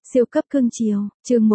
Siêu cấp cưng chiều, chương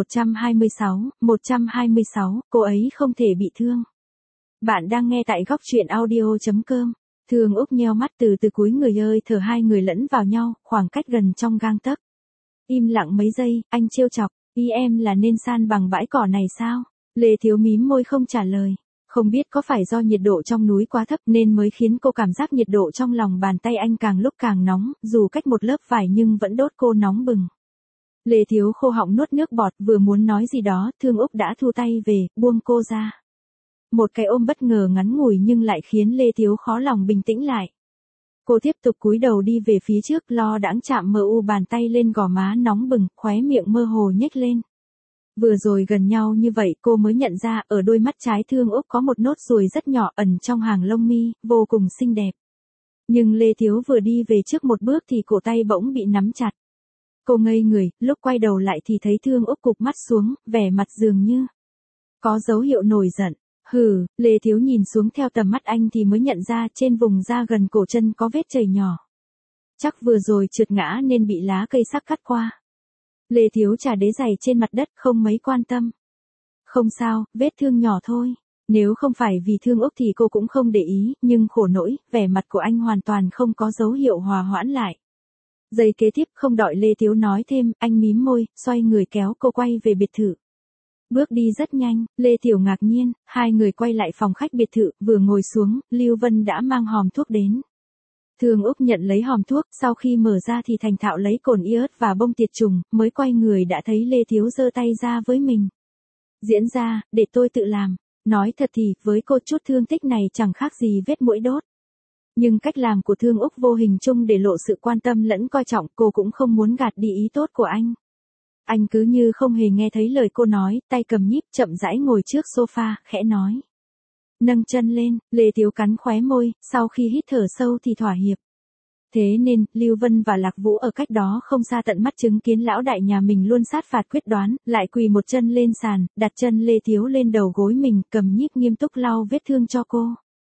126, cô ấy không thể bị thương. Bạn đang nghe tại góc truyện audio.com. Thương Úc nheo mắt từ từ cúi người ơi thở, hai người lẫn vào nhau, khoảng cách gần trong gang tấc. Im lặng mấy giây, anh trêu chọc, ý em là nên san bằng bãi cỏ này sao? Lê Thiếu mím môi không trả lời. Không biết có phải do nhiệt độ trong núi quá thấp nên mới khiến cô cảm giác nhiệt độ trong lòng bàn tay anh càng lúc càng nóng, dù cách một lớp vải nhưng vẫn đốt cô nóng bừng. Lê Thiếu khô họng nuốt nước bọt, vừa muốn nói gì đó, Thương Úc đã thu tay về, buông cô ra. Một cái ôm bất ngờ ngắn ngủi nhưng lại khiến Lê Thiếu khó lòng bình tĩnh lại. Cô tiếp tục cúi đầu đi về phía trước, lo đãng chạm mờ u bàn tay lên gò má nóng bừng, khóe miệng mơ hồ nhếch lên. Vừa rồi gần nhau như vậy cô mới nhận ra ở đôi mắt trái Thương Úc có một nốt ruồi rất nhỏ ẩn trong hàng lông mi, vô cùng xinh đẹp. Nhưng Lê Thiếu vừa đi về trước một bước thì cổ tay bỗng bị nắm chặt. Cô ngây người, lúc quay đầu lại thì thấy Thương Úc cụp mắt xuống, vẻ mặt dường như có dấu hiệu nổi giận. Hừ, Lê Thiếu nhìn xuống theo tầm mắt anh thì mới nhận ra trên vùng da gần cổ chân có vết chảy nhỏ. Chắc vừa rồi trượt ngã nên bị lá cây sắc cắt qua. Lê Thiếu chà đế giày trên mặt đất không mấy quan tâm. Không sao, vết thương nhỏ thôi. Nếu không phải vì Thương Úc thì cô cũng không để ý, nhưng khổ nỗi, vẻ mặt của anh hoàn toàn không có dấu hiệu hòa hoãn lại. Giây kế tiếp không đợi Lê Thiếu nói thêm, anh mím môi, xoay người kéo cô quay về biệt thự. Bước đi rất nhanh, Lê Tiểu ngạc nhiên, hai người quay lại phòng khách biệt thự, vừa ngồi xuống, Lưu Vân đã mang hòm thuốc đến. Thương Úc nhận lấy hòm thuốc, sau khi mở ra thì thành thạo lấy cồn iốt và bông tiệt trùng, mới quay người đã thấy Lê Thiếu giơ tay ra với mình. Diễn ra, để tôi tự làm. Nói thật thì, với cô chút thương tích này chẳng khác gì vết mũi đốt. Nhưng cách làm của Thương Úc vô hình chung để lộ sự quan tâm lẫn coi trọng, cô cũng không muốn gạt đi ý tốt của anh. Anh cứ như không hề nghe thấy lời cô nói, tay cầm nhíp chậm rãi ngồi trước sofa, khẽ nói. Nâng chân lên, Lê Thiếu cắn khóe môi, sau khi hít thở sâu thì thỏa hiệp. Thế nên, Lưu Vân và Lạc Vũ ở cách đó không xa tận mắt chứng kiến lão đại nhà mình luôn sát phạt quyết đoán, lại quỳ một chân lên sàn, đặt chân Lê Thiếu lên đầu gối mình, cầm nhíp nghiêm túc lau vết thương cho cô.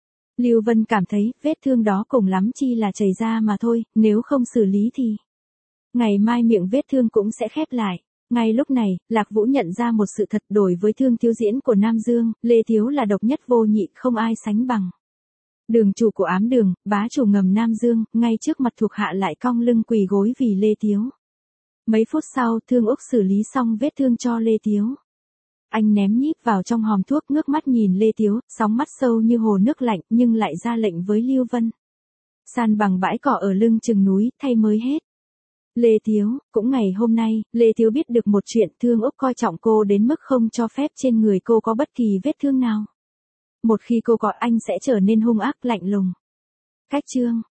Lưu Vân cảm thấy, vết thương đó cùng lắm chi là chảy ra mà thôi, nếu không xử lý thì ngày mai miệng vết thương cũng sẽ khép lại. Ngay lúc này, Lạc Vũ nhận ra một sự thật, đổi với Thương Thiếu diễn của Nam Dương, Lê Thiếu là độc nhất vô nhị, không ai sánh bằng. Đường chủ của ám đường, bá chủ ngầm Nam Dương, ngay trước mặt thuộc hạ lại cong lưng quỳ gối vì Lê Thiếu. Mấy phút sau, Thương Úc xử lý xong vết thương cho Lê Thiếu. Anh ném nhíp vào trong hòm thuốc, ngước mắt nhìn Lê Thiếu, sóng mắt sâu như hồ nước lạnh, nhưng lại ra lệnh với Lưu Vân. San bằng bãi cỏ ở lưng chừng núi, thay mới hết. Lê Thiếu, cũng ngày hôm nay, Lê Thiếu biết được một chuyện, Thương Úc coi trọng cô đến mức không cho phép trên người cô có bất kỳ vết thương nào. Một khi cô có anh sẽ trở nên hung ác lạnh lùng. Cách chương